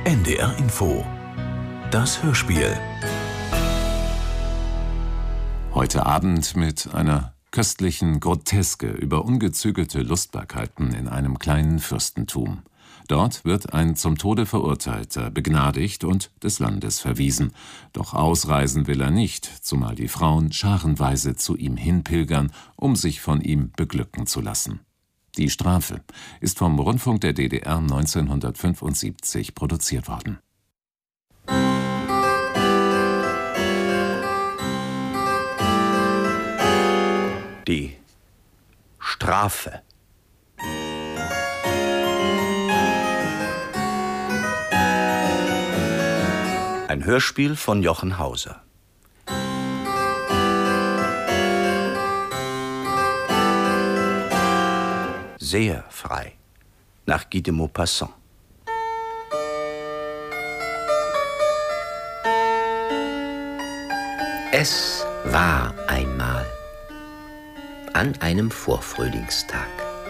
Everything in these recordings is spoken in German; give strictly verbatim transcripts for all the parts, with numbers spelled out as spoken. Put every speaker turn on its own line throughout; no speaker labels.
N D R Info. Das Hörspiel. Heute Abend mit einer köstlichen Groteske über ungezügelte Lustbarkeiten in einem kleinen Fürstentum. Dort wird ein zum Tode Verurteilter begnadigt und des Landes verwiesen. Doch ausreisen will er nicht, zumal die Frauen scharenweise zu ihm hinpilgern, um sich von ihm beglücken zu lassen. Die Strafe ist vom Rundfunk der D D R neunzehnhundertfünfundsiebzig produziert worden.
Die Strafe. Ein Hörspiel von Jochen Hauser. Sehr frei. Nach Guy de Maupassant.
Es war einmal an einem Vorfrühlingstag.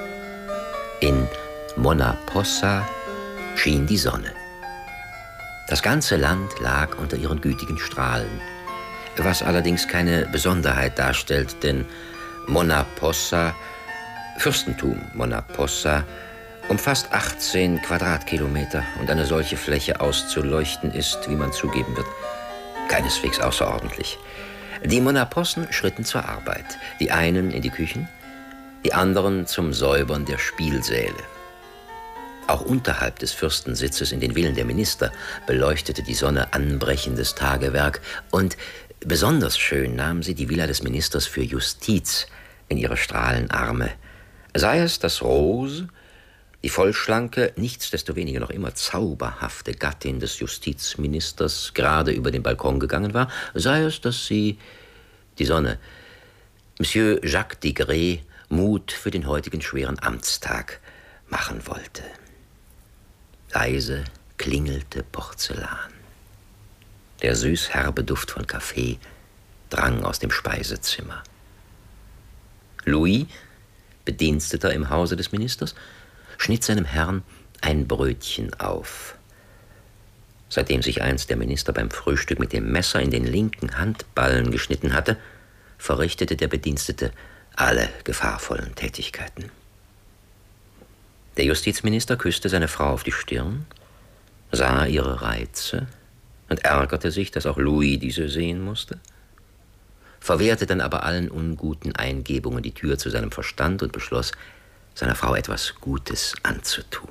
In Monna Possa schien die Sonne. Das ganze Land lag unter ihren gütigen Strahlen, was allerdings keine Besonderheit darstellt, denn Monna Possa, Fürstentum Monna Possa, umfasst achtzehn Quadratkilometer und eine solche Fläche auszuleuchten ist, wie man zugeben wird, keineswegs außerordentlich. Die Monapossen schritten zur Arbeit, die einen in die Küchen, die anderen zum Säubern der Spielsäle. Auch unterhalb des Fürstensitzes in den Villen der Minister beleuchtete die Sonne anbrechendes Tagewerk und besonders schön nahm sie die Villa des Ministers für Justiz in ihre Strahlenarme. Sei es, dass Rose, die vollschlanke, nichtsdestoweniger noch immer zauberhafte Gattin des Justizministers, gerade über den Balkon gegangen war, sei es, dass sie, die Sonne, Monsieur Jacques Degré Mut für den heutigen schweren Amtstag machen wollte. Leise klingelte Porzellan. Der süß-herbe Duft von Kaffee drang aus dem Speisezimmer. Louis, Bediensteter im Hause des Ministers, schnitt seinem Herrn ein Brötchen auf. Seitdem sich einst der Minister beim Frühstück mit dem Messer in den linken Handballen geschnitten hatte, verrichtete der Bedienstete alle gefahrvollen Tätigkeiten. Der Justizminister küsste seine Frau auf die Stirn, sah ihre Reize und ärgerte sich, dass auch Louis diese sehen musste, verwehrte dann aber allen unguten Eingebungen die Tür zu seinem Verstand und beschloss, seiner Frau etwas Gutes anzutun.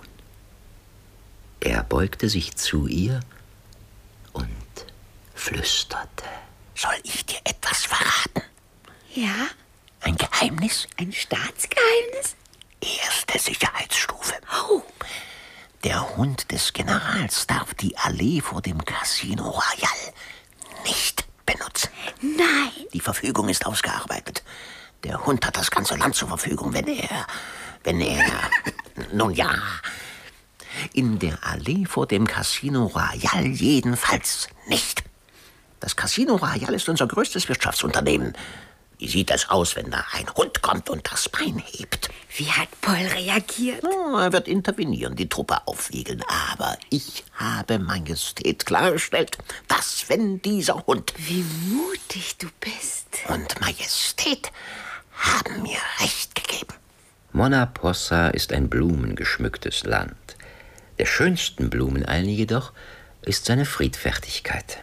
Er beugte sich zu ihr und flüsterte.
Soll ich dir etwas verraten?
Ja?
Ein Geheimnis?
Ein Staatsgeheimnis?
Erste Sicherheitsstufe.
Oh.
Der Hund des Generals darf die Allee vor dem Casino Royal nicht benutzen.
Nein.
Die Verfügung ist ausgearbeitet. Der Hund hat das ganze Land zur Verfügung, wenn er... Wenn er... Nun ja... In der Allee vor dem Casino Royal jedenfalls nicht. Das Casino Royal ist unser größtes Wirtschaftsunternehmen. Wie sieht es aus, wenn da ein Hund kommt und das Bein hebt?
Wie hat Paul reagiert?
Oh, er wird intervenieren, die Truppe aufwiegeln. Aber ich habe Majestät klargestellt, dass wenn dieser Hund...
Wie mutig du bist.
Und Majestät haben mir recht gegeben.
Monna Possa ist ein blumengeschmücktes Land. Der schönsten Blumen allen jedoch ist seine Friedfertigkeit.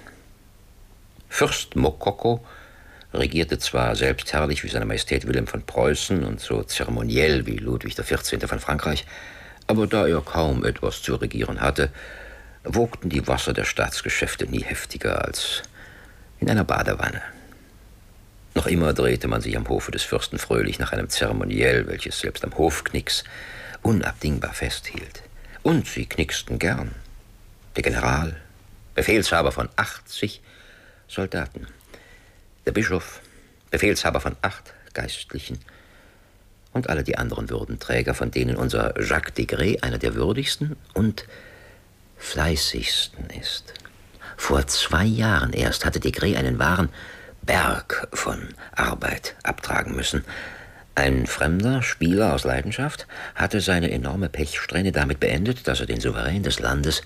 Fürst Mokoko regierte zwar selbstherrlich wie seine Majestät Wilhelm von Preußen und so zeremoniell wie Ludwig der Vierzehnte von Frankreich, aber da er kaum etwas zu regieren hatte, wogten die Wasser der Staatsgeschäfte nie heftiger als in einer Badewanne. Noch immer drehte man sich am Hofe des Fürsten fröhlich nach einem Zeremoniell, welches selbst am Hofknicks unabdingbar festhielt. Und sie knicksten gern. Der General, Befehlshaber von achtzig Soldaten, der Bischof, Befehlshaber von acht Geistlichen und alle die anderen Würdenträger, von denen unser Jacques Degré einer der würdigsten und fleißigsten ist. Vor zwei Jahren erst hatte Degré einen wahren Berg von Arbeit abtragen müssen. Ein fremder Spieler aus Leidenschaft hatte seine enorme Pechsträhne damit beendet, dass er den Souverän des Landes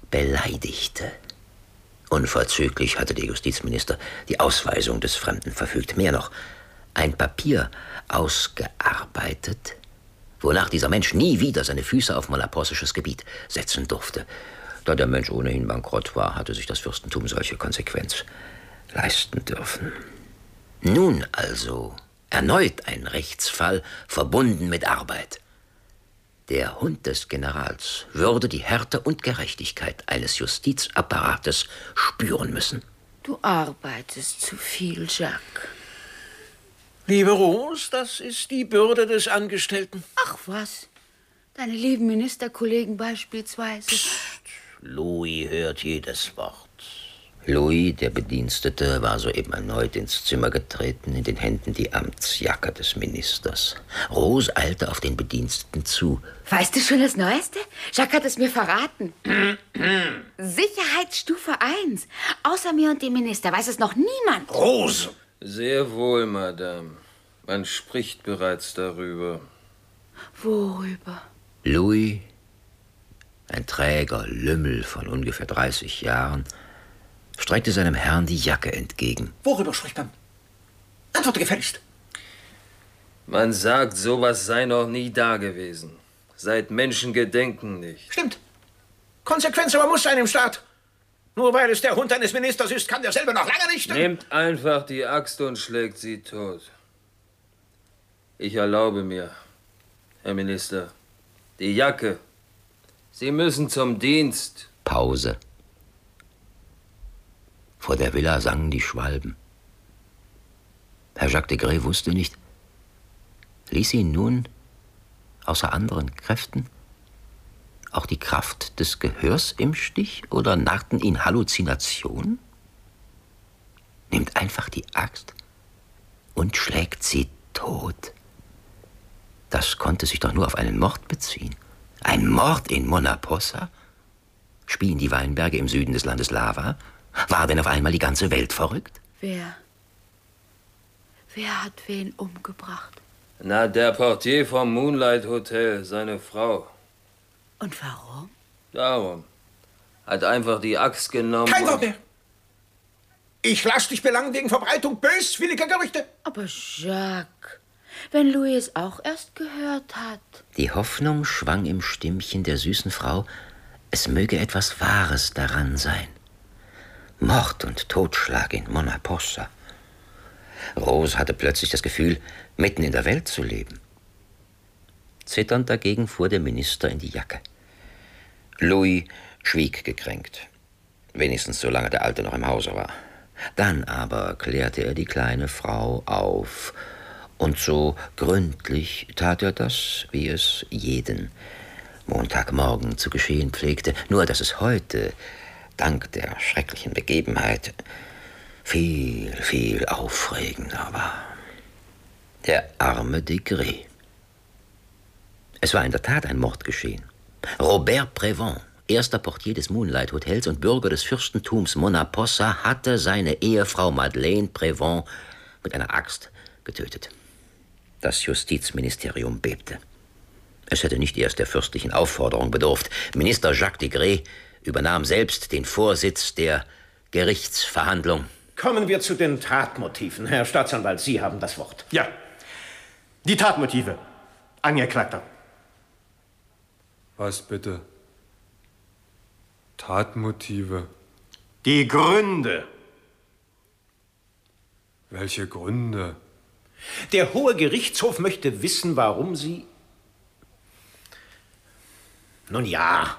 beleidigte. Unverzüglich hatte der Justizminister die Ausweisung des Fremden verfügt. Mehr noch, ein Papier ausgearbeitet, wonach dieser Mensch nie wieder seine Füße auf monapossisches Gebiet setzen durfte. Da der Mensch ohnehin bankrott war, hatte sich das Fürstentum solche Konsequenz leisten dürfen. Nun also erneut ein Rechtsfall, verbunden mit Arbeit. Der Hund des Generals würde die Härte und Gerechtigkeit eines Justizapparates spüren müssen.
Du arbeitest zu viel, Jacques.
Liebe Rose, das ist die Bürde des Angestellten.
Ach was, deine lieben Ministerkollegen beispielsweise.
Psst, Louis hört jedes Wort.
Louis, der Bedienstete, war soeben erneut ins Zimmer getreten, in den Händen die Amtsjacke des Ministers. Rose eilte auf den Bediensteten zu.
Weißt du schon das Neueste? Jacques hat es mir verraten. Sicherheitsstufe eins. Außer mir und dem Minister weiß es noch niemand.
Rose!
Sehr wohl, Madame. Man spricht bereits darüber.
Worüber?
Louis, ein träger Lümmel von ungefähr dreißig Jahren, streckte seinem Herrn die Jacke entgegen.
Worüber spricht man? Antworte gefälligst.
Man sagt, sowas sei noch nie dagewesen. Seit Menschengedenken nicht.
Stimmt. Konsequenz aber muss sein im Staat. Nur weil es der Hund eines Ministers ist, kann derselbe noch lange nicht...
Nehmt einfach die Axt und schlägt sie tot. Ich erlaube mir, Herr Minister, die Jacke. Sie müssen zum Dienst.
Pause. Vor der Villa sangen die Schwalben. Herr Jacques de Gray wusste nicht, ließ ihn nun außer anderen Kräften auch die Kraft des Gehörs im Stich oder narrten ihn Halluzinationen? Nimmt einfach die Axt und schlägt sie tot. Das konnte sich doch nur auf einen Mord beziehen. Ein Mord in Monapossa? Spien die Weinberge im Süden des Landes Lava? War denn auf einmal die ganze Welt verrückt?
Wer? Wer hat wen umgebracht?
Na, der Portier vom Moonlight Hotel, seine Frau.
Und warum?
Darum. Hat einfach die Axt genommen.
Kein Wort mehr! Ich lass dich belangen wegen Verbreitung böswilliger Gerüchte.
Aber Jacques, wenn Louis es auch erst gehört hat.
Die Hoffnung schwang im Stimmchen der süßen Frau, es möge etwas Wahres daran sein. Mord und Totschlag in Monapossa. Rose hatte plötzlich das Gefühl, mitten in der Welt zu leben. Zitternd dagegen fuhr der Minister in die Jacke. Louis schwieg gekränkt. Wenigstens solange der Alte noch im Hause war. Dann aber klärte er die kleine Frau auf. Und so gründlich tat er das, wie es jeden Montagmorgen zu geschehen pflegte. Nur, dass es heute, dank der schrecklichen Begebenheit, viel, viel aufregender war. Der arme de Gray. Es war in der Tat ein Mord geschehen. Robert Prévent, erster Portier des Moonlight Hotels und Bürger des Fürstentums Monapossa, hatte seine Ehefrau Madeleine Prévent mit einer Axt getötet. Das Justizministerium bebte. Es hätte nicht erst der fürstlichen Aufforderung bedurft. Minister Jacques de Gray übernahm selbst den Vorsitz der Gerichtsverhandlung.
Kommen wir zu den Tatmotiven. Herr Staatsanwalt, Sie haben das Wort.
Ja, die Tatmotive. Angeklagter.
Was bitte? Tatmotive.
Die Gründe.
Welche Gründe?
Der Hohe Gerichtshof möchte wissen, warum Sie... Nun ja.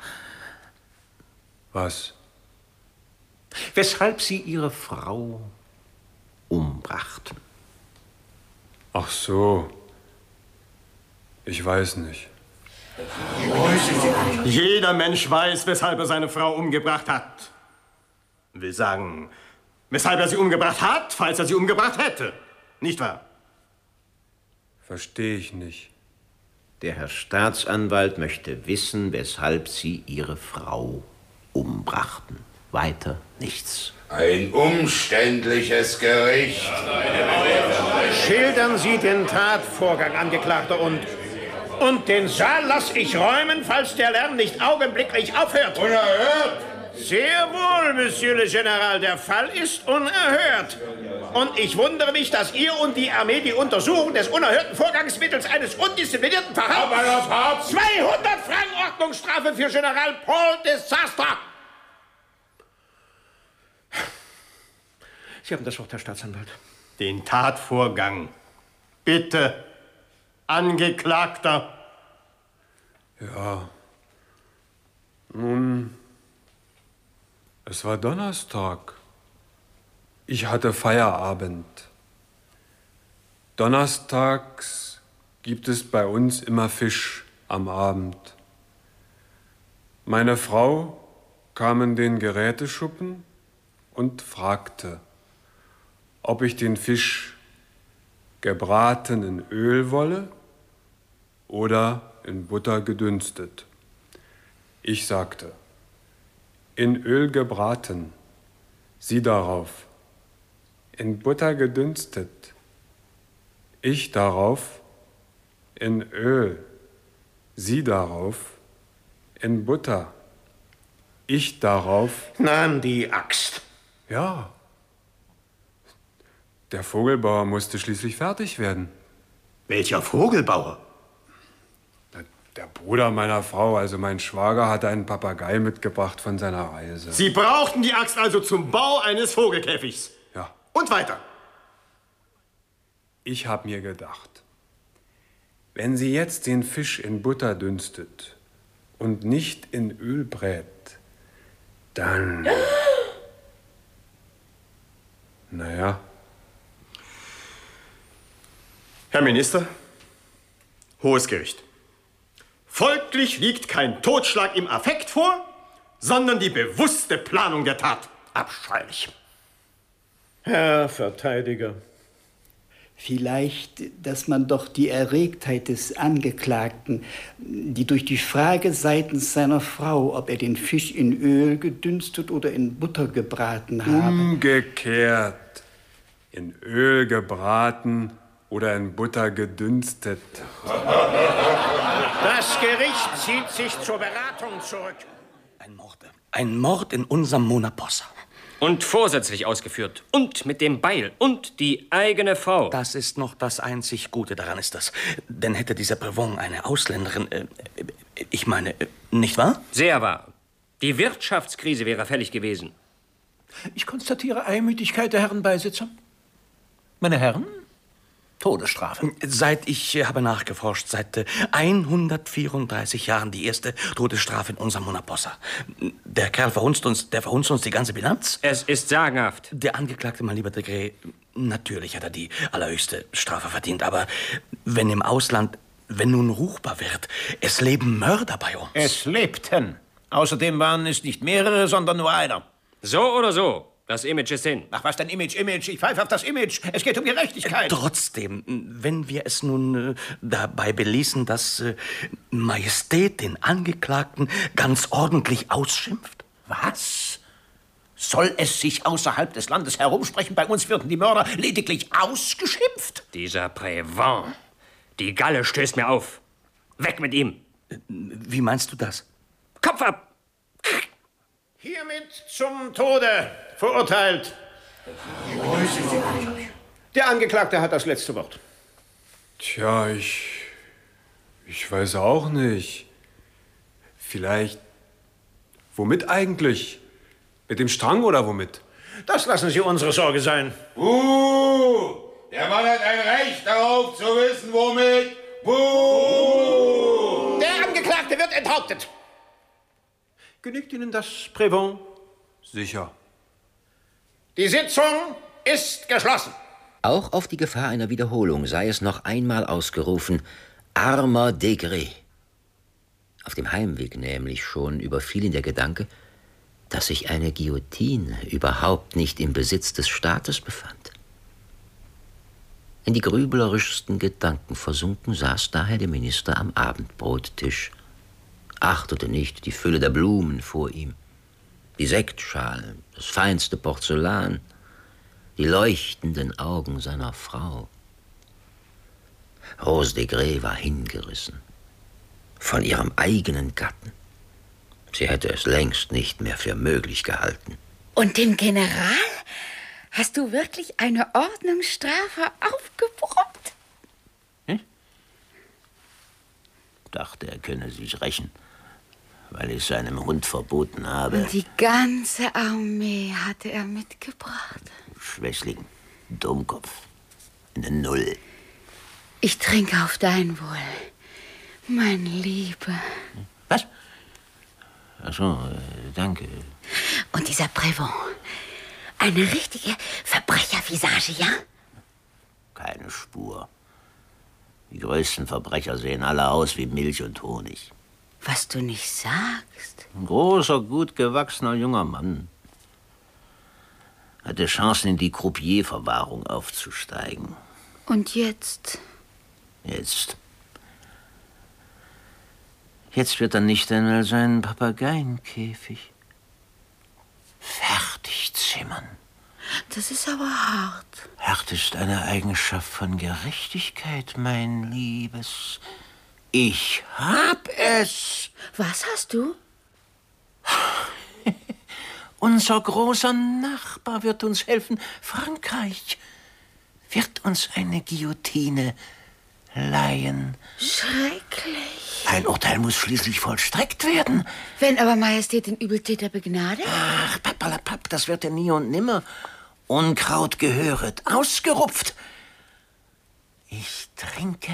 Was?
Weshalb Sie Ihre Frau umbrachten.
Ach so. Ich weiß nicht.
Jeder Mensch weiß, weshalb er seine Frau umgebracht hat. Will sagen, weshalb er sie umgebracht hat, falls er sie umgebracht hätte. Nicht wahr?
Verstehe ich nicht.
Der Herr Staatsanwalt möchte wissen, weshalb Sie Ihre Frau umbrachten. Weiter nichts.
Ein umständliches Gericht.
Schildern Sie den Tatvorgang, Angeklagter, und... Und den Saal lass ich räumen, falls der Lärm nicht augenblicklich aufhört.
Unerhört!
Sehr wohl, Monsieur le Général. Der Fall ist unerhört. Und ich wundere mich, dass ihr und die Armee die Untersuchung des unerhörten Vorgangs mittels eines undisziplinierten Verhaltens... zweihundert Franken Ordnungsstrafe für General Paul Desastre! Sie haben das Wort, Herr Staatsanwalt.
Den Tatvorgang. Bitte, Angeklagter.
Ja. Nun, es war Donnerstag. Ich hatte Feierabend. Donnerstags gibt es bei uns immer Fisch am Abend. Meine Frau kam in den Geräteschuppen und fragte, ob ich den Fisch gebraten in Öl wolle oder in Butter gedünstet. Ich sagte, in Öl gebraten. Sie darauf, in Butter gedünstet. Ich darauf, in Öl. Sie darauf, in Butter. Ich darauf...
Nahm die Axt.
Ja. Der Vogelbauer musste schließlich fertig werden.
Welcher Vogelbauer?
Der Bruder meiner Frau, also mein Schwager, hatte einen Papagei mitgebracht von seiner Reise.
Sie brauchten die Axt also zum Bau eines Vogelkäfigs?
Ja.
Und weiter?
Ich habe mir gedacht, wenn sie jetzt den Fisch in Butter dünstet und nicht in Öl brät, dann... Naja.
Herr Minister, Hohes Gericht. Folglich liegt kein Totschlag im Affekt vor, sondern die bewusste Planung der Tat.
Abscheulich. Herr Verteidiger.
Vielleicht, dass man doch die Erregtheit des Angeklagten, die durch die Frage seitens seiner Frau, ob er den Fisch in Öl gedünstet oder in Butter gebraten habe.
Umgekehrt. In Öl gebraten oder in Butter gedünstet.
Das Gericht zieht sich zur Beratung zurück.
Ein Mord. Ein Mord in unserem Mona Possa.
Und vorsätzlich ausgeführt. Und mit dem Beil. Und die eigene Frau.
Das ist noch das einzig Gute daran ist das. Denn hätte dieser Prevent eine Ausländerin... Äh, ich meine, äh, nicht wahr?
Sehr wahr. Die Wirtschaftskrise wäre fällig gewesen.
Ich konstatiere Einmütigkeit der Herren Beisitzer. Meine Herren, Todesstrafe.
Seit ich äh, habe nachgeforscht, seit äh, hundertvierunddreißig Jahren die erste Todesstrafe in unserem Mona Possa. Der Kerl verhunzt uns, der verhunzt uns die ganze Bilanz.
Es ist sagenhaft.
Der Angeklagte, mein lieber Degré, natürlich hat er die allerhöchste Strafe verdient. Aber wenn im Ausland, wenn nun ruchbar wird, es leben Mörder bei uns.
Es lebten. Außerdem waren es nicht mehrere, sondern nur einer.
So oder so. Das Image ist hin.
Ach, was denn Image, Image? Ich pfeife auf das Image. Es geht um Gerechtigkeit.
Trotzdem, wenn wir es nun äh, dabei beließen, dass äh, Majestät den Angeklagten ganz ordentlich ausschimpft.
Was? Soll es sich außerhalb des Landes herumsprechen? Bei uns würden die Mörder lediglich ausgeschimpft.
Dieser Prevent. Die Galle stößt mir auf. Weg mit ihm.
Wie meinst du das?
Kopf ab!
Hiermit zum Tode verurteilt. Der Angeklagte hat das letzte Wort.
Tja, ich... Ich weiß auch nicht. Vielleicht... Womit eigentlich? Mit dem Strang oder womit?
Das lassen Sie unsere Sorge sein.
Buh! Der Mann hat ein Recht darauf zu wissen, womit. Buh!
Der Angeklagte wird enthauptet. Genügt Ihnen das, Prevent?
Sicher.
Die Sitzung ist geschlossen.
Auch auf die Gefahr einer Wiederholung sei es noch einmal ausgerufen, armer Degré. Auf dem Heimweg nämlich schon überfiel ihn der Gedanke, dass sich eine Guillotine überhaupt nicht im Besitz des Staates befand. In die grüblerischsten Gedanken versunken saß daher der Minister am Abendbrottisch, achtete nicht die Fülle der Blumen vor ihm, die Sektschalen, das feinste Porzellan, die leuchtenden Augen seiner Frau. Rose Degré war hingerissen von ihrem eigenen Gatten. Sie hätte es längst nicht mehr für möglich gehalten.
Und den General? Hast du wirklich eine Ordnungsstrafe aufgebrummt?
Hm? Dachte, er könne sich rächen, weil ich seinem Hund verboten habe.
Und die ganze Armee hatte er mitgebracht.
Schwächling, Dummkopf, eine Null.
Ich trinke auf dein Wohl, mein Liebe.
Was? Ach so, äh, danke.
Und dieser Prévent, eine richtige Verbrechervisage, ja?
Keine Spur. Die größten Verbrecher sehen alle aus wie Milch und Honig.
Was du nicht sagst.
Ein großer, gut gewachsener junger Mann. Hatte Chancen, in die Croupier-Verwahrung aufzusteigen.
Und jetzt?
Jetzt. Jetzt wird er nicht einmal seinen Papageienkäfig fertig zimmern.
Das ist aber hart.
Hart ist eine Eigenschaft von Gerechtigkeit, mein Liebes. Ich hab es.
Was hast du?
Unser großer Nachbar wird uns helfen. Frankreich wird uns eine Guillotine leihen.
Schrecklich.
Ein Urteil muss schließlich vollstreckt werden.
Wenn aber Majestät den Übeltäter begnadigt?
Ach, pappalapapp, das wird er nie und nimmer. Unkraut gehöret, ausgerupft. Ich trinke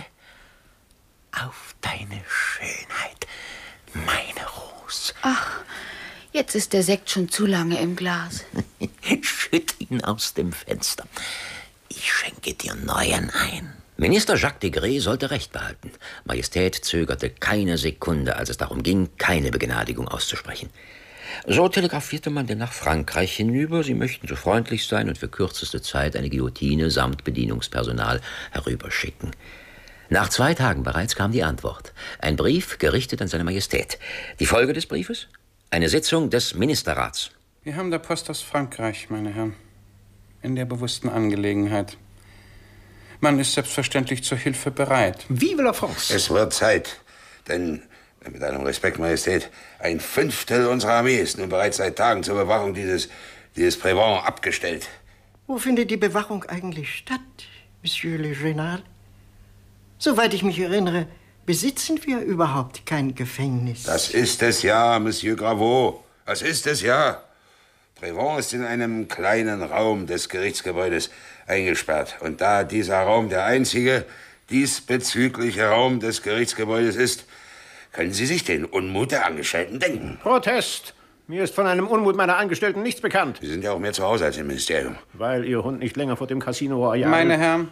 auf deine Schönheit, meine Ros.
Ach, jetzt ist der Sekt schon zu lange im Glas.
Schütt ihn aus dem Fenster. Ich schenke dir neuen ein. Minister Jacques Degré sollte Recht behalten. Majestät zögerte keine Sekunde, als es darum ging, keine Begnadigung auszusprechen. So telegrafierte man denn nach Frankreich hinüber, sie möchten so freundlich sein und für kürzeste Zeit eine Guillotine samt Bedienungspersonal herüberschicken. Nach zwei Tagen bereits kam die Antwort. Ein Brief gerichtet an seine Majestät. Die Folge des Briefes? Eine Sitzung des Ministerrats.
Wir haben der Post aus Frankreich, meine Herren, in der bewussten Angelegenheit. Man ist selbstverständlich zur Hilfe bereit.
Vive la France! Es wird Zeit, denn, mit allem Respekt, Majestät, ein Fünftel unserer Armee ist nun bereits seit Tagen zur Bewachung dieses, dieses Prévent abgestellt.
Wo findet die Bewachung eigentlich statt, Monsieur le Général? Soweit ich mich erinnere, besitzen wir überhaupt kein Gefängnis.
Das ist es ja, Monsieur Graveau. Das ist es ja. Prévent ist in einem kleinen Raum des Gerichtsgebäudes eingesperrt. Und da dieser Raum der einzige diesbezügliche Raum des Gerichtsgebäudes ist, können Sie sich den Unmut der Angestellten denken.
Protest! Mir ist von einem Unmut meiner Angestellten nichts bekannt.
Sie sind ja auch mehr zu Hause als im Ministerium.
Weil Ihr Hund nicht länger vor dem Casino Royal...
Meine Herren,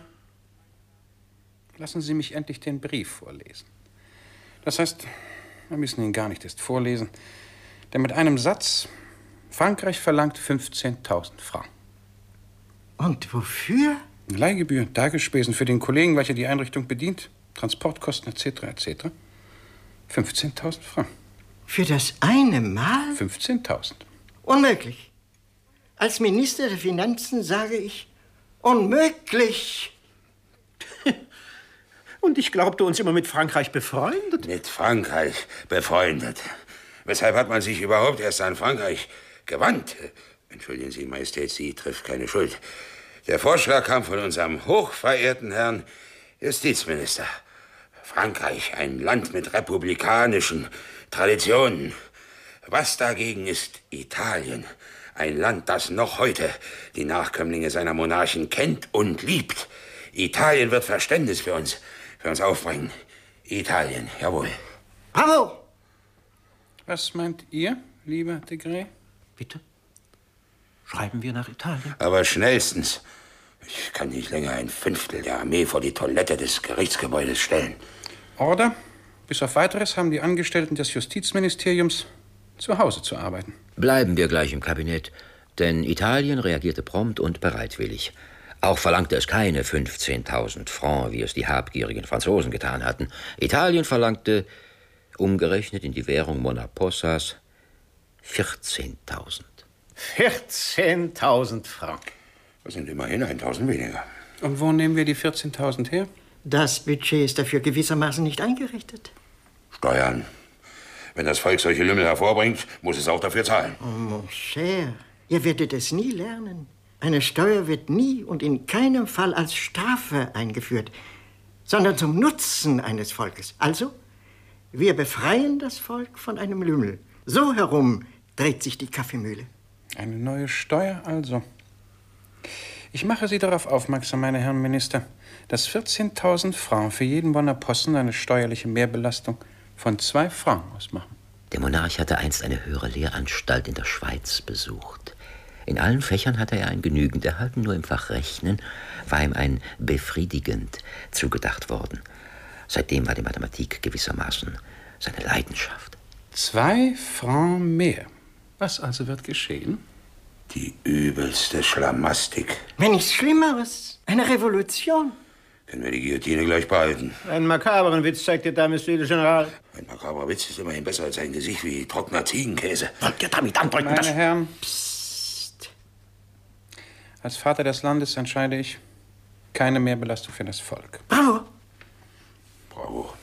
lassen Sie mich endlich den Brief vorlesen. Das heißt, wir müssen ihn gar nicht erst vorlesen. Denn mit einem Satz, Frankreich verlangt fünfzehntausend Francs.
Und wofür?
Leihgebühr, Tagesspesen für den Kollegen, welcher die Einrichtung bedient, Transportkosten et cetera et cetera. fünfzehntausend Francs.
Für das eine Mal?
fünfzehntausend.
Unmöglich. Als Minister der Finanzen sage ich, unmöglich.
Und ich glaubte uns immer mit Frankreich befreundet.
Mit Frankreich befreundet. Weshalb hat man sich überhaupt erst an Frankreich gewandt? Entschuldigen Sie, Majestät, Sie trifft keine Schuld. Der Vorschlag kam von unserem hochverehrten Herrn Justizminister. Frankreich, ein Land mit republikanischen Traditionen. Was dagegen ist Italien? Ein Land, das noch heute die Nachkömmlinge seiner Monarchen kennt und liebt. Italien wird Verständnis für uns, für uns aufbringen. Italien, jawohl.
Bravo!
Was meint ihr, lieber Degré?
Bitte? Schreiben wir nach Italien?
Aber schnellstens. Ich kann nicht länger ein Fünftel der Armee vor die Toilette des Gerichtsgebäudes stellen.
Order. Bis auf Weiteres haben die Angestellten des Justizministeriums zu Hause zu arbeiten.
Bleiben wir gleich im Kabinett, denn Italien reagierte prompt und bereitwillig. Auch verlangte es keine fünfzehntausend Francs, wie es die habgierigen Franzosen getan hatten. Italien verlangte, umgerechnet in die Währung Monapossas, vierzehntausend.
vierzehntausend Francs.
Das sind immerhin eintausend weniger.
Und wo nehmen wir die vierzehntausend her?
Das Budget ist dafür gewissermaßen nicht eingerichtet.
Steuern. Wenn das Volk solche Lümmel hervorbringt, muss es auch dafür zahlen.
Oh, mon cher, ihr werdet es nie lernen. Eine Steuer wird nie und in keinem Fall als Strafe eingeführt, sondern zum Nutzen eines Volkes. Also, wir befreien das Volk von einem Lümmel. So herum dreht sich die Kaffeemühle.
Eine neue Steuer also. Ich mache Sie darauf aufmerksam, meine Herren Minister, dass vierzehntausend Francs für jeden Bonner Posten eine steuerliche Mehrbelastung von zwei Francs ausmachen.
Der Monarch hatte einst eine höhere Lehranstalt in der Schweiz besucht. In allen Fächern hatte er ein Genügend erhalten, nur im Fach Rechnen war ihm ein befriedigend zugedacht worden. Seitdem war die Mathematik gewissermaßen seine Leidenschaft.
Zwei Francs mehr. Was also wird geschehen?
Die übelste Schlamastik.
Wenn nichts Schlimmeres. Eine Revolution.
Können wir die Guillotine gleich behalten?
Einen makaberen Witz zeigt dir da, Monsieur le General.
Ein makaberer Witz ist immerhin besser als ein Gesicht wie trockener Ziegenkäse.
Wollt ihr damit andrücken,
Meine
dass...
Herren, Psst. Als Vater des Landes entscheide ich keine Mehrbelastung für das Volk.
Bravo.
Bravo.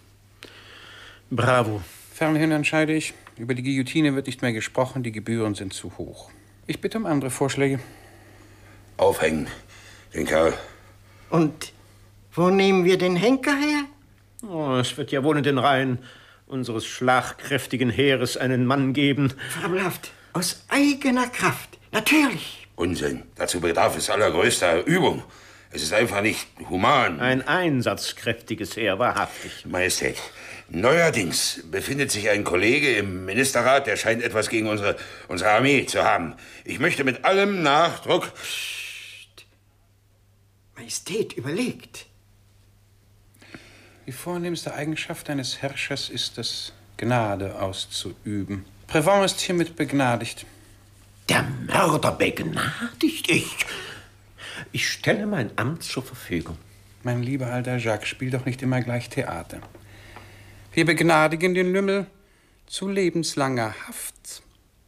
Bravo.
Fernerhin entscheide ich, über die Guillotine wird nicht mehr gesprochen, die Gebühren sind zu hoch. Ich bitte um andere Vorschläge.
Aufhängen, den Kerl.
Und wo nehmen wir den Henker her?
Oh, es wird ja wohl in den Reihen unseres schlagkräftigen Heeres einen Mann geben.
Fabelhaft. Aus eigener Kraft. Natürlich.
Unsinn. Dazu bedarf es allergrößter Übung. Es ist einfach nicht human.
Ein einsatzkräftiges Heer, wahrhaftig.
Majestät, neuerdings befindet sich ein Kollege im Ministerrat, der scheint etwas gegen unsere, unsere Armee zu haben. Ich möchte mit allem Nachdruck...
Psst. Majestät, überlegt.
Die vornehmste Eigenschaft eines Herrschers ist es, Gnade auszuüben. Prévent ist hiermit begnadigt.
Der Mörder begnadigt? Ich... Ich stelle mein Amt zur Verfügung.
Mein lieber alter Jacques, spiel doch nicht immer gleich Theater. Wir begnadigen den Lümmel zu lebenslanger Haft.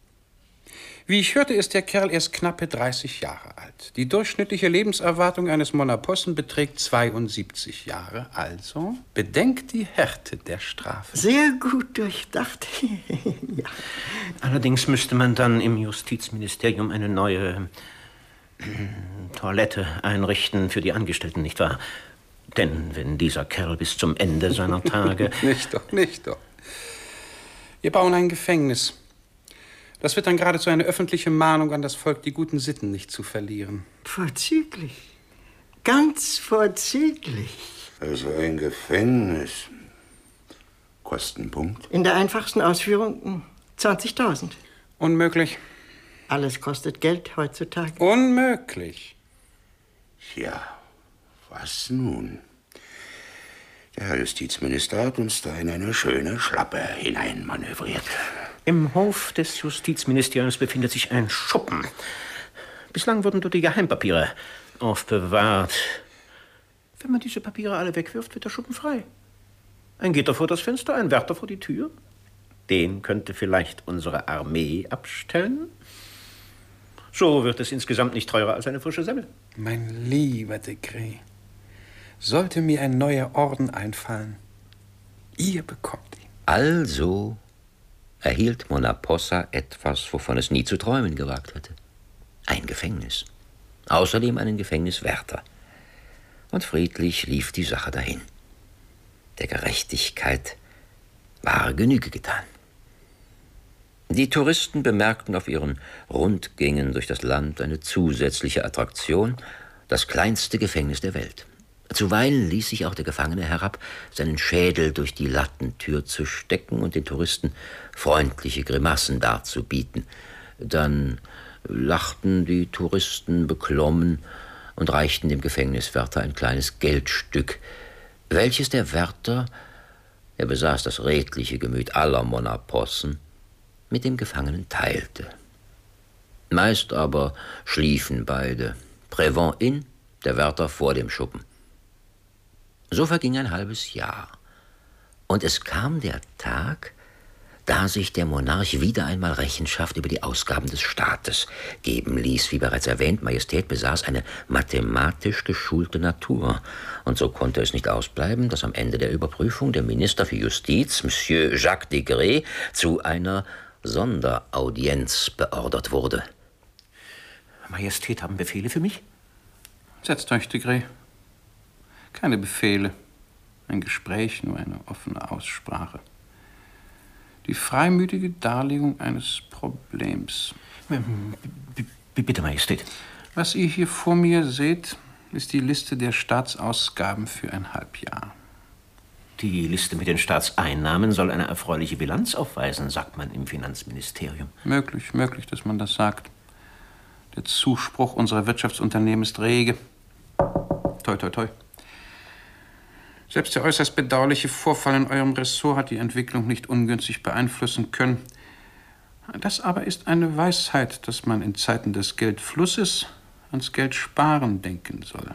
Wie ich hörte, ist der Kerl erst knappe dreißig Jahre alt. Die durchschnittliche Lebenserwartung eines Monapossen beträgt zweiundsiebzig Jahre. Also bedenkt die Härte der Strafe.
Sehr gut durchdacht. Ja.
Allerdings müsste man dann im Justizministerium eine neue äh, Toilette einrichten für die Angestellten, nicht wahr? Denn wenn dieser Kerl bis zum Ende seiner Tage...
Nicht doch, nicht doch. Wir bauen ein Gefängnis. Das wird dann geradezu eine öffentliche Mahnung an das Volk, die guten Sitten nicht zu verlieren.
Vorzüglich. Ganz vorzüglich.
Also ein Gefängnis. Kostenpunkt?
In der einfachsten Ausführung zwanzigtausend.
Unmöglich.
Alles kostet Geld heutzutage.
Unmöglich.
Ja, was nun? Der Herr Justizminister hat uns da in eine schöne Schlappe hineinmanövriert.
Im Hof des Justizministeriums befindet sich ein Schuppen. Bislang wurden dort die Geheimpapiere aufbewahrt. Wenn man diese Papiere alle wegwirft, wird der Schuppen frei. Ein Gitter vor das Fenster, ein Wärter vor die Tür. Den könnte vielleicht unsere Armee abstellen. So wird es insgesamt nicht teurer als eine frische Semmel.
Mein lieber Degré, sollte mir ein neuer Orden einfallen, ihr bekommt ihn.
Also erhielt Monapossa etwas, wovon es nie zu träumen gewagt hätte. Ein Gefängnis. Außerdem einen Gefängniswärter. Und friedlich lief die Sache dahin. Der Gerechtigkeit war Genüge getan. Die Touristen bemerkten auf ihren Rundgängen durch das Land eine zusätzliche Attraktion, das kleinste Gefängnis der Welt. Zuweilen ließ sich auch der Gefangene herab, seinen Schädel durch die Lattentür zu stecken und den Touristen freundliche Grimassen darzubieten. Dann lachten die Touristen beklommen und reichten dem Gefängniswärter ein kleines Geldstück, welches der Wärter, er besaß das redliche Gemüt aller Monapossen, mit dem Gefangenen teilte. Meist aber schliefen beide, Prévent in, der Wärter vor dem Schuppen. So verging ein halbes Jahr. Und es kam der Tag, da sich der Monarch wieder einmal Rechenschaft über die Ausgaben des Staates geben ließ. Wie bereits erwähnt, Majestät besaß eine mathematisch geschulte Natur. Und so konnte es nicht ausbleiben, dass am Ende der Überprüfung der Minister für Justiz, Monsieur Jacques Degré, zu einer Sonderaudienz beordert wurde.
Majestät, haben Befehle für mich?
Setzt euch, Degré. Keine Befehle. Ein Gespräch, nur eine offene Aussprache. Die freimütige Darlegung eines Problems.
B bitte, Majestät.
Was ihr hier vor mir seht, ist die Liste der Staatsausgaben für ein Halbjahr.
Die Liste mit den Staatseinnahmen soll eine erfreuliche Bilanz aufweisen, sagt man im Finanzministerium.
Möglich, möglich, dass man das sagt. Der Zuspruch unserer Wirtschaftsunternehmen ist rege. Toi, toi, toi. Selbst der äußerst bedauerliche Vorfall in eurem Ressort hat die Entwicklung nicht ungünstig beeinflussen können. Das aber ist eine Weisheit, dass man in Zeiten des Geldflusses ans Geldsparen denken soll.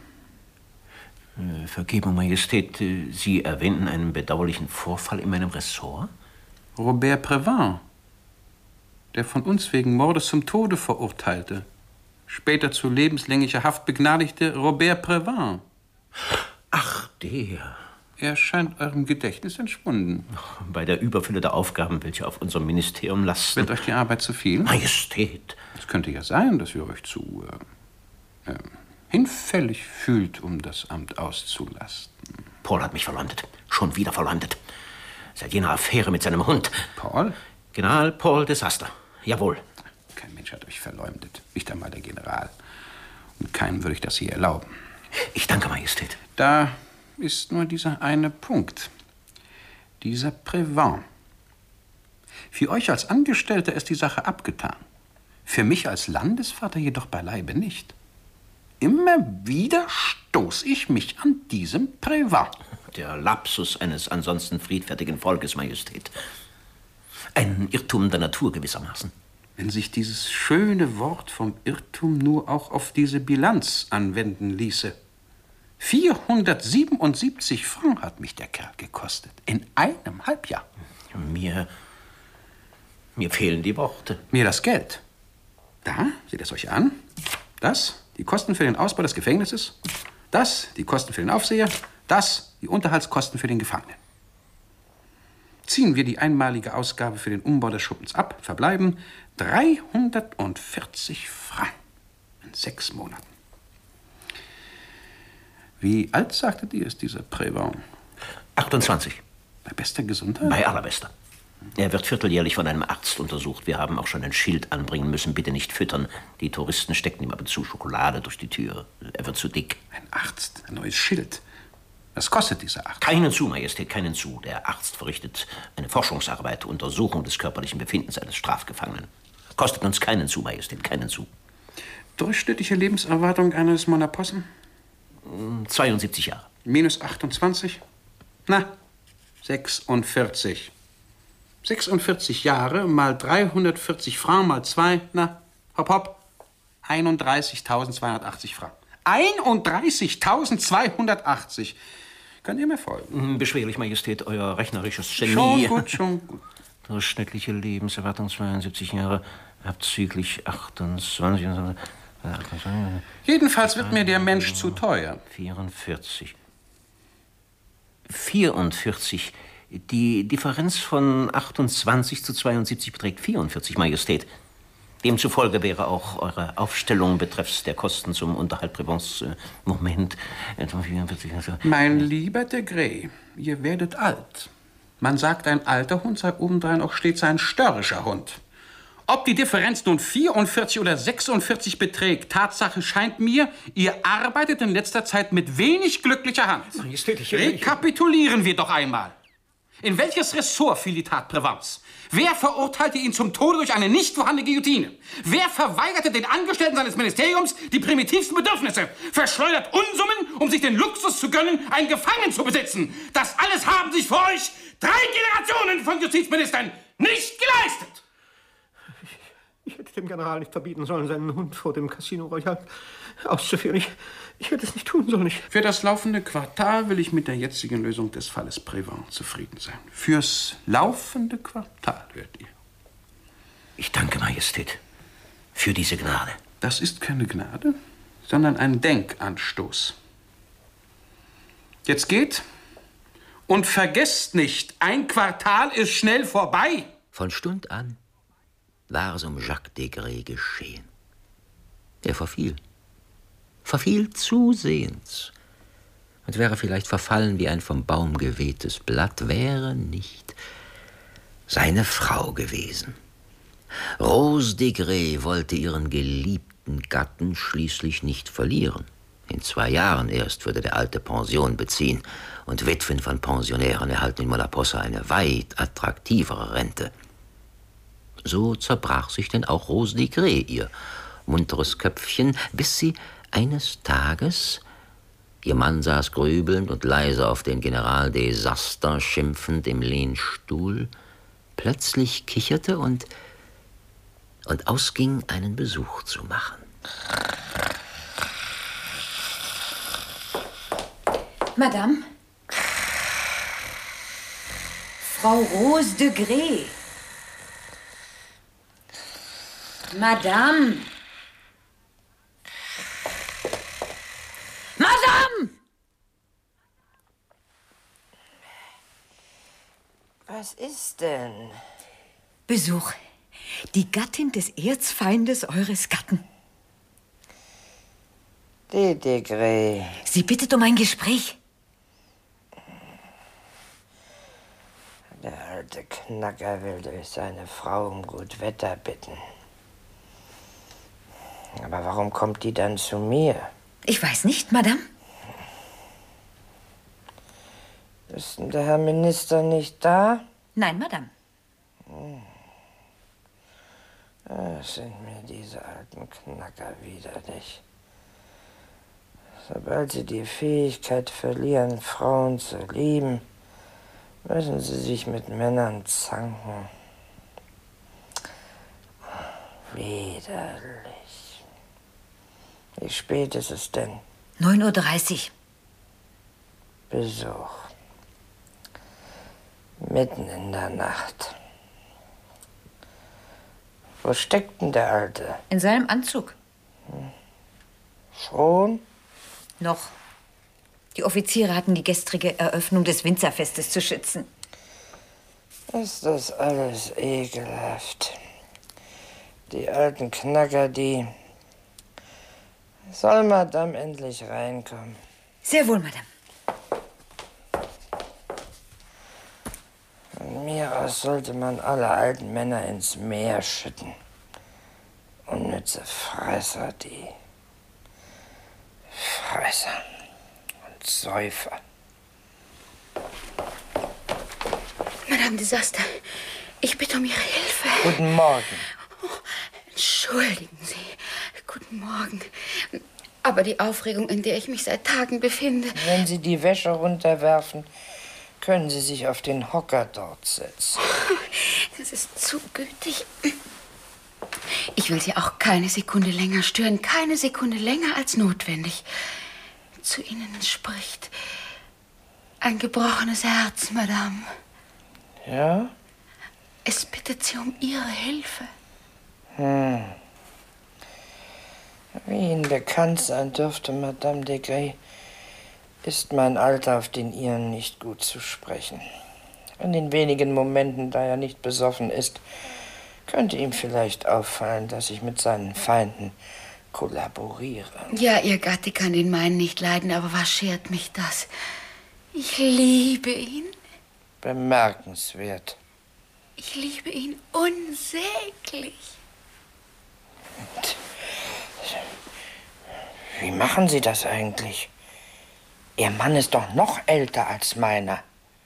Äh, Vergebung, Majestät, äh, Sie erwähnten einen bedauerlichen Vorfall in meinem Ressort?
Robert Prévent, der von uns wegen Mordes zum Tode verurteilte, später zu lebenslänglicher Haft begnadigte Robert Prévent.
Ach, der.
Er scheint eurem Gedächtnis entschwunden.
Bei der Überfülle der Aufgaben, welche auf unserem Ministerium lasten.
Wird euch die Arbeit zu viel?
Majestät.
Es könnte ja sein, dass ihr euch zu äh, äh, hinfällig fühlt, um das Amt auszulasten.
Paul hat mich verleumdet. Schon wieder verleumdet. Seit jener Affäre mit seinem Hund.
Paul?
General Paul Desaster. Jawohl.
Kein Mensch hat euch verleumdet. Nicht einmal der General. Und keinem würde ich das hier erlauben.
Ich danke, Majestät.
Da ist nur dieser eine Punkt. Dieser Prévent. Für euch als Angestellter ist die Sache abgetan. Für mich als Landesvater jedoch beileibe nicht. Immer wieder stoß ich mich an diesem Prévent.
Der Lapsus eines ansonsten friedfertigen Volkes, Majestät. Ein Irrtum der Natur gewissermaßen.
Wenn sich dieses schöne Wort vom Irrtum nur auch auf diese Bilanz anwenden ließe. vierhundertsiebenundsiebzig Francs hat mich der Kerl gekostet. In einem Halbjahr.
Mir, mir fehlen die Worte.
Mir das Geld. Da, seht es euch an. Das, die Kosten für den Ausbau des Gefängnisses. Das, die Kosten für den Aufseher. Das, die Unterhaltskosten für den Gefangenen. Ziehen wir die einmalige Ausgabe für den Umbau des Schuppens ab, verbleiben dreihundertvierzig Francs in sechs Monaten. Wie alt, sagtet ihr, ist dieser Prévent?
achtundzwanzig.
Bei bester Gesundheit?
Bei allerbester. Er wird vierteljährlich von einem Arzt untersucht. Wir haben auch schon ein Schild anbringen müssen. Bitte nicht füttern. Die Touristen stecken ihm ab und zu Schokolade durch die Tür. Er wird zu dick.
Ein Arzt, ein neues Schild. Was kostet dieser Arzt?
Keinen zu, Majestät, keinen zu. Der Arzt verrichtet eine Forschungsarbeit, Untersuchung des körperlichen Befindens eines Strafgefangenen. Kostet uns keinen zu, Majestät, keinen zu.
Durchschnittliche Lebenserwartung eines Monapossen?
zweiundsiebzig Jahre.
Minus achtundzwanzig? Na, sechsundvierzig. sechsundvierzig Jahre mal dreihundertvierzig Francs mal zwei, na, hopp, hopp, einunddreißigtausendzweihundertachtzig Francs. einunddreißigtausendzweihundertachtzig. Könnt ihr mir folgen?
Beschwerlich, Majestät, euer rechnerisches Genie.
Schon gut, schon gut.
Durchschnittliche Lebenserwartung zweiundsiebzig Jahre, abzüglich achtundzwanzig.
Jedenfalls wird mir der Mensch zu teuer.
vierundvierzig. vierundvierzig. Die Differenz von achtundzwanzig zu zweiundsiebzig beträgt vierundvierzig, Majestät. Demzufolge wäre auch eure Aufstellung betreffs der Kosten zum Unterhalt Prévents äh, Moment. Äh, vierundvierzig, also,
mein lieber Degré, ihr werdet alt. Man sagt, ein alter Hund sei obendrein auch stets ein störrischer Hund. Ob die Differenz nun vierundvierzig oder sechsundvierzig beträgt, Tatsache scheint mir, ihr arbeitet in letzter Zeit mit wenig glücklicher Hand.
Majestät, ich...
Rekapitulieren wir doch einmal. In welches Ressort fiel die Tat Prévents? Wer verurteilte ihn zum Tode durch eine nicht vorhandene Guillotine? Wer verweigerte den Angestellten seines Ministeriums die primitivsten Bedürfnisse? Verschleudert Unsummen, um sich den Luxus zu gönnen, einen Gefangenen zu besitzen? Das alles haben sich für euch drei Generationen von Justizministern nicht geleistet!
Ich hätte dem General nicht verbieten sollen, seinen Hund vor dem Casino Royal auszuführen. Ich,
Ich hätte es nicht tun sollen. Ich
Für das laufende Quartal will ich mit der jetzigen Lösung des Falles Prévent zufrieden sein. Fürs laufende Quartal, hört ihr.
Ich danke, Majestät, für diese Gnade.
Das ist keine Gnade, sondern ein Denkanstoß. Jetzt geht und vergesst nicht, ein Quartal ist schnell vorbei.
Von Stund an war es um Jacques Degré geschehen. Er verfiel. Verfiel zusehends. Und wäre vielleicht verfallen wie ein vom Baum gewehtes Blatt, wäre nicht seine Frau gewesen. Rose Degré wollte ihren geliebten Gatten schließlich nicht verlieren. In zwei Jahren erst würde der alte Pension beziehen und Witwen von Pensionären erhalten in Monapossa eine weit attraktivere Rente. So zerbrach sich denn auch Rose Degré ihr munteres Köpfchen, bis sie eines Tages, ihr Mann saß grübelnd und leise auf den General Desaster schimpfend im Lehnstuhl, plötzlich kicherte und, und ausging, einen Besuch zu machen.
Madame? Frau Rose Degré. Madame? Madame!
Was ist denn?
Besuch. Die Gattin des Erzfeindes eures Gatten.
Die Degré.
Sie bittet um ein Gespräch.
Der alte Knacker will durch seine Frau um gut Wetter bitten. Aber warum kommt die dann zu mir?
Ich weiß nicht, Madame.
Ist denn der Herr Minister nicht da?
Nein, Madame.
Hm. Das sind mir diese alten Knacker widerlich. Sobald sie die Fähigkeit verlieren, Frauen zu lieben, müssen sie sich mit Männern zanken. Widerlich. Wie spät ist es denn?
neun Uhr dreißig.
Besuch. Mitten in der Nacht. Wo steckt denn der Alte?
In seinem Anzug.
Hm. Schon?
Noch. Die Offiziere hatten die gestrige Eröffnung des Winzerfestes zu schützen.
Ist das alles ekelhaft. Die alten Knacker, die... Soll Madame endlich reinkommen?
Sehr wohl, Madame.
Von mir aus sollte man alle alten Männer ins Meer schütten. Unnütze Fresser, die... Fresser und Säufer.
Madame Desaster, ich bitte um Ihre Hilfe.
Guten Morgen.
Oh, entschuldigen Sie. Guten Morgen. Aber die Aufregung, in der ich mich seit Tagen befinde...
Wenn Sie die Wäsche runterwerfen, können Sie sich auf den Hocker dort setzen.
Das ist zu gütig. Ich will Sie auch keine Sekunde länger stören. Keine Sekunde länger als notwendig. Zu Ihnen spricht ein gebrochenes Herz, Madame.
Ja?
Es bittet Sie um Ihre Hilfe.
Hm. Wie Ihnen bekannt sein dürfte, Madame Degré, ist mein Alter auf den Ihren nicht gut zu sprechen. In den wenigen Momenten, da er nicht besoffen ist, könnte ihm vielleicht auffallen, dass ich mit seinen Feinden kollaboriere.
Ja, Ihr Gatte kann den meinen nicht leiden, aber was schert mich das? Ich liebe ihn.
Bemerkenswert.
Ich liebe ihn unsäglich.
Wie machen Sie das eigentlich? Ihr Mann ist doch noch älter als meiner.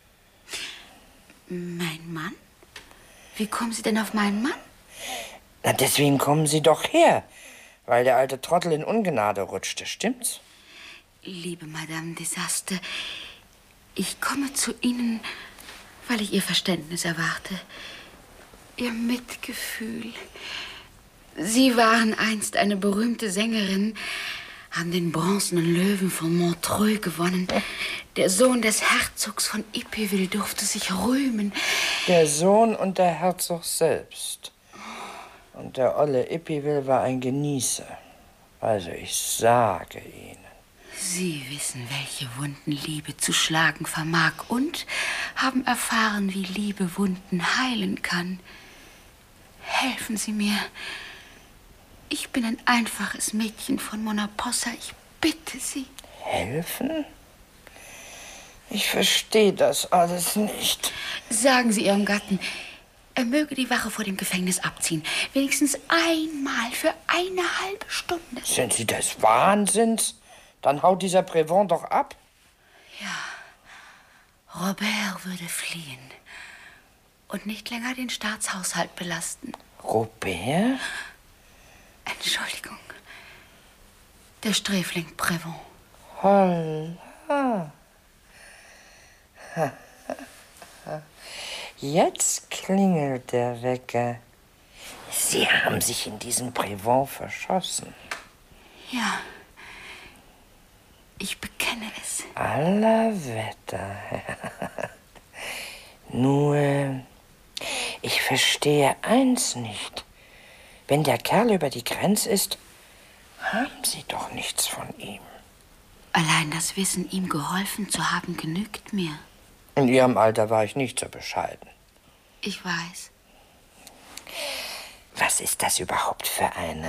Mein Mann? Wie kommen Sie denn auf meinen Mann?
Na, deswegen kommen Sie doch her, weil der alte Trottel in Ungnade rutschte, stimmt's?
Liebe Madame Desaster, ich komme zu Ihnen, weil ich Ihr Verständnis erwarte. Ihr Mitgefühl. Sie waren einst eine berühmte Sängerin, haben den bronzenen Löwen von Montreux gewonnen. Der Sohn des Herzogs von Ippenville durfte sich rühmen.
Der Sohn und der Herzog selbst. Und der olle Ippenville war ein Genießer. Also ich sage Ihnen.
Sie wissen, welche Wunden Liebe zu schlagen vermag und haben erfahren, wie Liebe Wunden heilen kann. Helfen Sie mir. Ich bin ein einfaches Mädchen von Mona Possa. Ich bitte Sie.
Helfen? Ich verstehe das alles nicht.
Sagen Sie Ihrem Gatten, er möge die Wache vor dem Gefängnis abziehen. Wenigstens einmal für eine halbe Stunde.
Sind Sie des Wahnsinns? Dann haut dieser Prévent doch ab.
Ja, Robert würde fliehen und nicht länger den Staatshaushalt belasten.
Robert?
Entschuldigung. Der Sträfling Prévent.
Holla. Jetzt klingelt der Wecker. Sie haben sich in diesem Prévent verschossen.
Ja, ich bekenne es.
Aller Wetter. Nur, ich verstehe eins nicht. Wenn der Kerl über die Grenze ist, haben Sie doch nichts von ihm.
Allein das Wissen, ihm geholfen zu haben, genügt mir.
In Ihrem Alter war ich nicht so bescheiden.
Ich weiß.
Was ist das überhaupt für eine?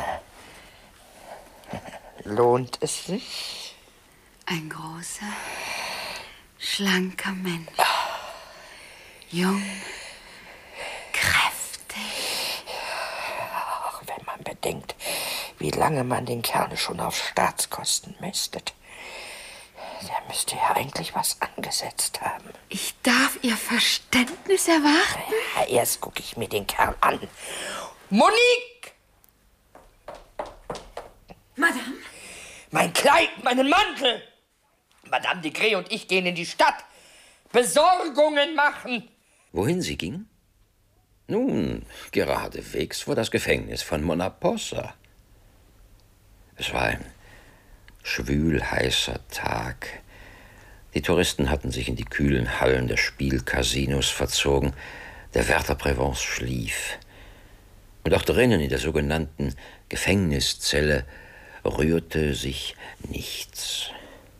Lohnt es sich?
Ein großer, schlanker Mensch. Jung, kräftig.
Ach, wenn man bedenkt, wie lange man den Kerl schon auf Staatskosten mästet. Der müsste ja eigentlich was angesetzt haben.
Ich darf Ihr Verständnis erwarten?
Ja, erst gucke ich mir den Kerl an. Monique!
Madame?
Mein Kleid, meinen Mantel! Madame de Grey und ich gehen in die Stadt. Besorgungen machen.
Wohin sie ging? Nun, geradewegs vor das Gefängnis von Mona Possa. Es war ein schwül-heißer Tag. Die Touristen hatten sich in die kühlen Hallen des Spielcasinos verzogen. Der Wärter Prévent schlief. Und auch drinnen in der sogenannten Gefängniszelle rührte sich nichts.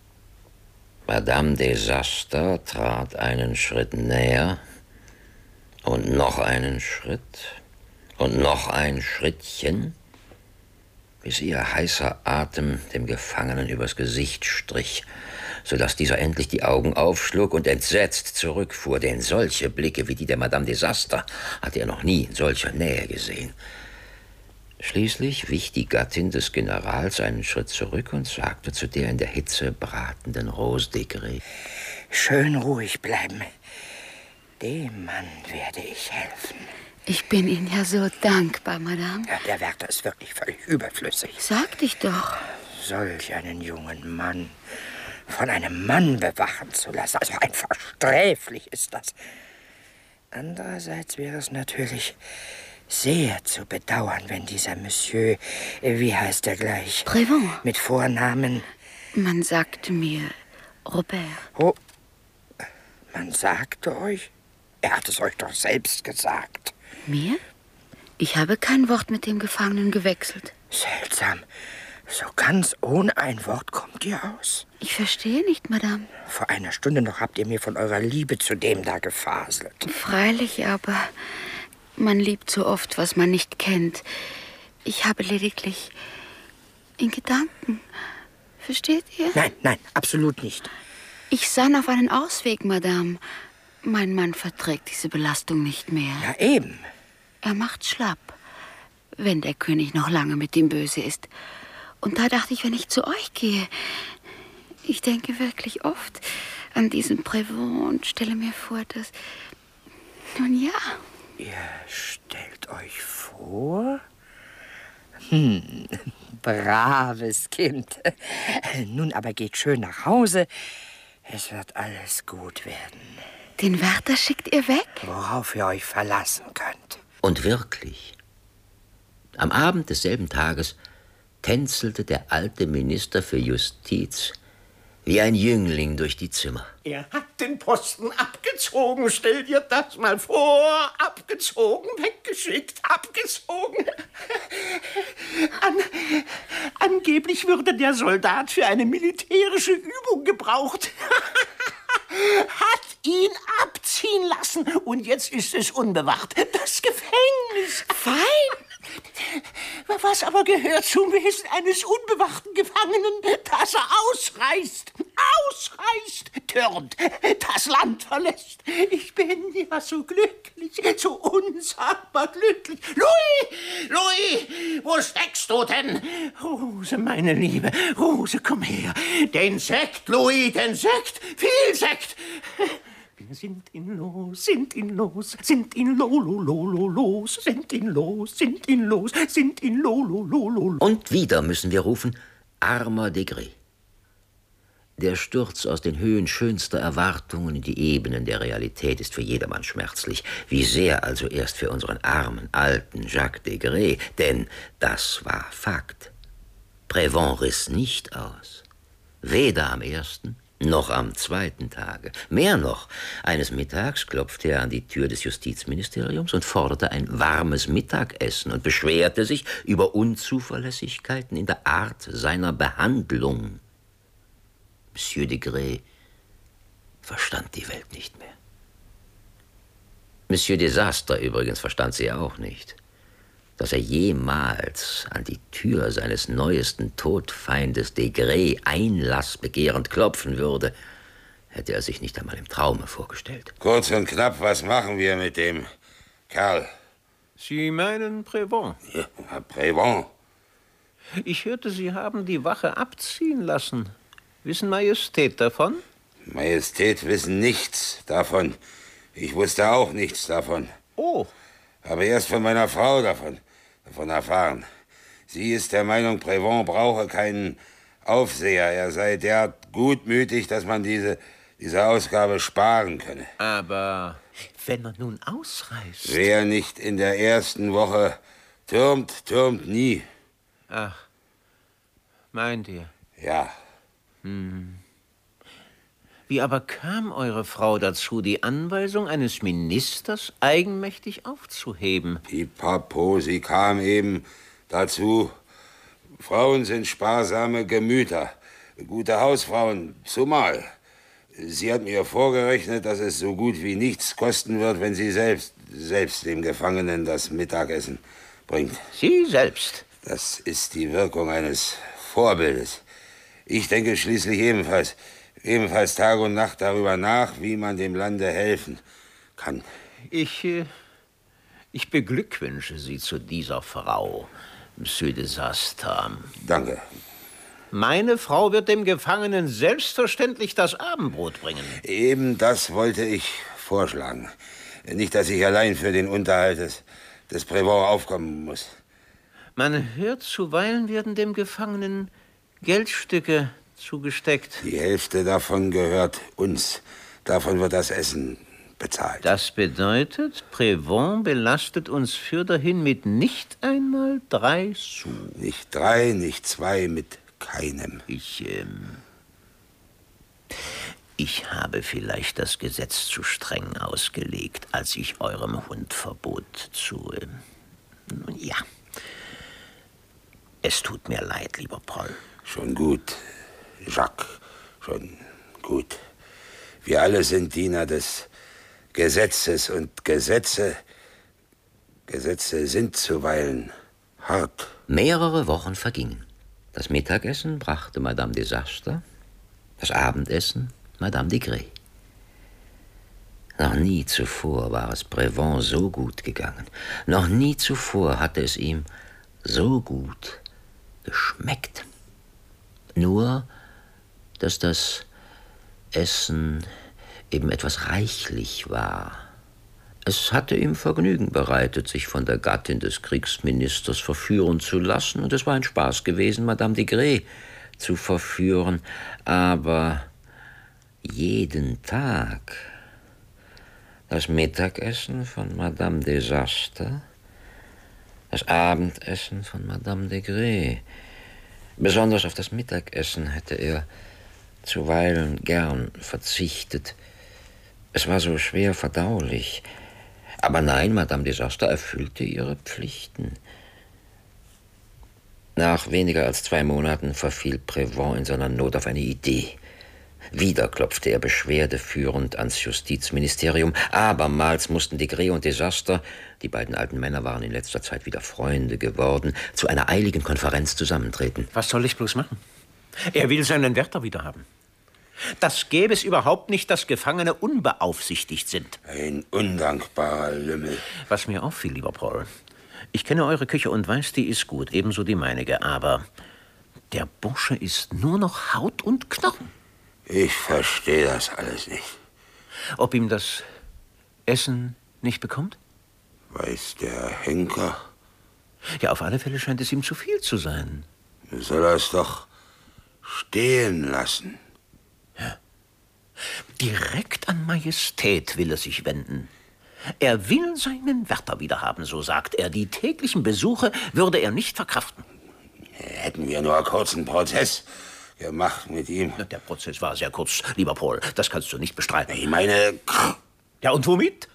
Madame Desaster trat einen Schritt näher und noch einen Schritt und noch ein Schrittchen, bis ihr heißer Atem dem Gefangenen übers Gesicht strich, sodass dieser endlich die Augen aufschlug und entsetzt zurückfuhr, denn solche Blicke wie die der Madame Desaster hatte er noch nie in solcher Nähe gesehen. Schließlich wich die Gattin des Generals einen Schritt zurück und sagte zu der in der Hitze bratenden Rose de Grey:
Schön ruhig bleiben. Dem Mann werde ich helfen.
Ich bin Ihnen ja so dankbar, Madame.
Ja, der Wärter ist wirklich völlig überflüssig.
Sagte ich doch.
Solch einen jungen Mann von einem Mann bewachen zu lassen, also einfach sträflich ist das. Andererseits wäre es natürlich sehr zu bedauern, wenn dieser Monsieur, wie heißt er gleich?
Prévent.
Mit Vornamen.
Man sagte mir Robert.
Oh, man sagte euch? Er hat es euch doch selbst gesagt.
Mir? Ich habe kein Wort mit dem Gefangenen gewechselt.
Seltsam. So ganz ohne ein Wort kommt ihr aus.
Ich verstehe nicht, Madame.
Vor einer Stunde noch habt ihr mir von eurer Liebe zu dem da gefaselt.
Freilich, aber man liebt so oft, was man nicht kennt. Ich habe lediglich in Gedanken. Versteht ihr?
Nein, nein, absolut nicht.
Ich sann auf einen Ausweg, Madame. Mein Mann verträgt diese Belastung nicht mehr.
Ja, eben.
Er macht schlapp, wenn der König noch lange mit ihm böse ist. Und da dachte ich, wenn ich zu euch gehe, ich denke wirklich oft an diesen Prévent und stelle mir vor, dass... Nun ja.
Ihr stellt euch vor? Hm, braves Kind. Nun aber geht schön nach Hause. Es wird alles gut werden.
Den Wärter schickt ihr weg?
Worauf ihr euch verlassen könnt.
Und wirklich, am Abend desselben Tages tänzelte der alte Minister für Justiz wie ein Jüngling durch die Zimmer.
Er hat den Posten abgezogen, stell dir das mal vor. Abgezogen, weggeschickt, abgezogen. An, angeblich würde der Soldat für eine militärische Übung gebraucht. Hat ihn abziehen lassen und jetzt ist es unbewacht. Das Gefängnis. Fein. Was aber gehört zum Wesen eines unbewachten Gefangenen, dass er ausreißt, ausreißt, türmt, das Land verlässt. Ich bin ja so glücklich, so unsagbar glücklich. Louis, Louis, wo steckst du denn? Rose, meine Liebe, Rose, komm her. Den Sekt, Louis, den Sekt, viel Sekt. Wir sind ihn los, sind ihn los, sind ihn lolo, lolo, los, sind ihn los, sind ihn los, sind ihn lolo, lolo.
Und wieder müssen wir rufen, armer Degré. Der Sturz aus den Höhen schönster Erwartungen in die Ebenen der Realität ist für jedermann schmerzlich. Wie sehr also erst für unseren armen, alten Jacques Degré. Denn das war Fakt. Prévent riss nicht aus. Weder am ersten noch am zweiten Tage. Mehr noch, eines Mittags klopfte er an die Tür des Justizministeriums und forderte ein warmes Mittagessen und beschwerte sich über Unzuverlässigkeiten in der Art seiner Behandlung. Monsieur Degré verstand die Welt nicht mehr. Monsieur Desastre übrigens verstand sie auch nicht. Dass er jemals an die Tür seines neuesten Todfeindes Degré einlassbegehrend klopfen würde, hätte er sich nicht einmal im Traume vorgestellt.
Kurz und knapp, was machen wir mit dem Kerl?
Sie meinen Prévent?
Ja, Prévent.
Ich hörte, Sie haben die Wache abziehen lassen. Wissen Majestät davon?
Majestät wissen nichts davon. Ich wusste auch nichts davon.
Oh.
Habe erst von meiner Frau davon, davon erfahren. Sie ist der Meinung, Prévent brauche keinen Aufseher. Er sei derart gutmütig, dass man diese, diese Ausgabe sparen könne.
Aber wenn er nun ausreißt...
Wer nicht in der ersten Woche türmt, türmt nie.
Ach, meint ihr?
Ja.
Hm. Wie aber kam eure Frau dazu, die Anweisung eines Ministers eigenmächtig aufzuheben?
Pipapo, sie kam eben dazu. Frauen sind sparsame Gemüter, gute Hausfrauen zumal. Sie hat mir vorgerechnet, dass es so gut wie nichts kosten wird, wenn sie selbst, selbst dem Gefangenen das Mittagessen bringt.
Sie selbst?
Das ist die Wirkung eines Vorbildes. Ich denke schließlich ebenfalls... ebenfalls Tag und Nacht darüber nach, wie man dem Lande helfen kann.
Ich, äh, ich beglückwünsche Sie zu dieser Frau, Monsieur Desastre.
Danke.
Meine Frau wird dem Gefangenen selbstverständlich das Abendbrot bringen.
Eben das wollte ich vorschlagen. Nicht, dass ich allein für den Unterhalt des, des Prévent aufkommen muss.
Man hört, zuweilen werden dem Gefangenen Geldstücke zugesteckt.
Die Hälfte davon gehört uns. Davon wird das Essen bezahlt.
Das bedeutet, Prévent belastet uns fürderhin mit nicht einmal drei Sous.
Nicht drei, nicht zwei, mit keinem.
Ich, ähm... Ich habe vielleicht das Gesetz zu streng ausgelegt, als ich eurem Hund verbot zu... Ähm, nun ja. Es tut mir leid, lieber Paul.
Schon gut. Jacques, schon gut. Wir alle sind Diener des Gesetzes und Gesetze, Gesetze sind zuweilen hart.
Mehrere Wochen vergingen. Das Mittagessen brachte Madame Desastre, das Abendessen Madame Degré. Noch nie zuvor war es Prévent so gut gegangen. Noch nie zuvor hatte es ihm so gut geschmeckt. Nur dass das Essen eben etwas reichlich war. Es hatte ihm Vergnügen bereitet, sich von der Gattin des Kriegsministers verführen zu lassen, und es war ein Spaß gewesen, Madame Degré zu verführen, aber jeden Tag das Mittagessen von Madame Desastre, das Abendessen von Madame Degré, Besonders auf das Mittagessen hätte er zuweilen gern verzichtet. Es war so schwer verdaulich. Aber nein, Madame Desaster erfüllte ihre Pflichten. Nach weniger als zwei Monaten verfiel Prévent in seiner Not auf eine Idee. Wieder klopfte er beschwerdeführend ans Justizministerium. Abermals mussten Degré und Desaster, die beiden alten Männer waren in letzter Zeit wieder Freunde geworden, zu einer eiligen Konferenz zusammentreten.
Was soll ich bloß machen? Er will seinen Wärter wiederhaben. Das gäbe es überhaupt nicht, dass Gefangene unbeaufsichtigt sind.
Ein undankbarer Lümmel.
Was mir auffiel, lieber Paul, ich kenne eure Küche und weiß, die ist gut, ebenso die meinige, aber der Bursche ist nur noch Haut und Knochen.
Ich verstehe das alles nicht.
Ob ihm das Essen nicht bekommt?
Weiß der Henker?
Ja, auf alle Fälle scheint es ihm zu viel zu sein.
Soll er es doch stehen lassen.
Ja. Direkt an Majestät will er sich wenden. Er will seinen Wärter wiederhaben, so sagt er. Die täglichen Besuche würde er nicht verkraften.
Hätten wir nur einen kurzen Prozess gemacht mit ihm.
Der Prozess war sehr kurz, lieber Paul. Das kannst du nicht bestreiten.
Ich meine...
Ja, und womit?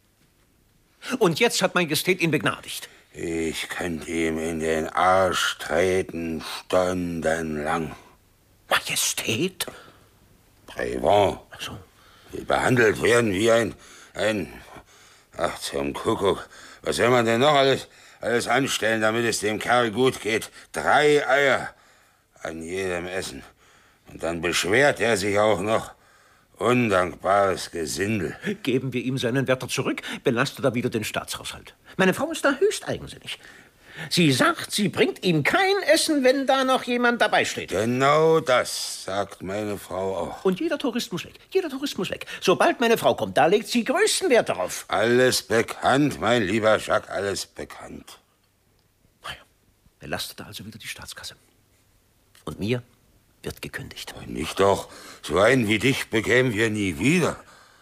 Und jetzt hat Majestät ihn begnadigt.
Ich könnte ihm in den Arsch treten, stundenlang.
Majestät?
Prévent. Ach so. Die behandelt werden wie ein... ein... Ach, zum Kuckuck. Was soll man denn noch alles, alles anstellen, damit es dem Kerl gut geht? Drei Eier an jedem Essen. Und dann beschwert er sich auch noch. Undankbares Gesindel.
Geben wir ihm seinen Wärter zurück, belastet er wieder den Staatshaushalt. Meine Frau ist da höchst eigensinnig. Sie sagt, sie bringt ihm kein Essen, wenn da noch jemand dabei steht.
Genau das sagt meine Frau auch.
Und jeder Tourist muss weg. Jeder Tourist muss weg. Sobald meine Frau kommt, da legt sie größten Wert darauf.
Alles bekannt, mein lieber Jacques, alles bekannt.
Naja, belastet er also wieder die Staatskasse. Und mir wird gekündigt.
Nicht doch. So einen wie dich bekämen wir nie wieder.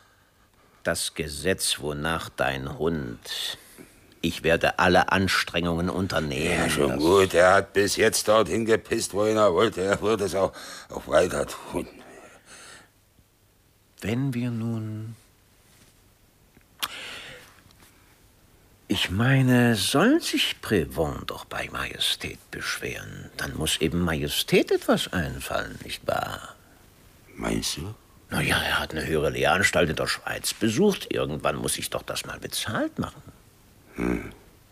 Das Gesetz, wonach dein Hund... Ich werde alle Anstrengungen unternehmen.
Ja, schon gut. Er hat bis jetzt dorthin gepisst, wohin er wollte. Er wird es auch, auch weiter tun.
Wenn wir nun... Ich meine, soll sich Prévent doch bei Majestät beschweren, dann muss eben Majestät etwas einfallen, nicht wahr?
Meinst du?
Na ja, er hat eine höhere Lehranstalt in der Schweiz besucht. Irgendwann muss ich doch das mal bezahlt machen.
Hm.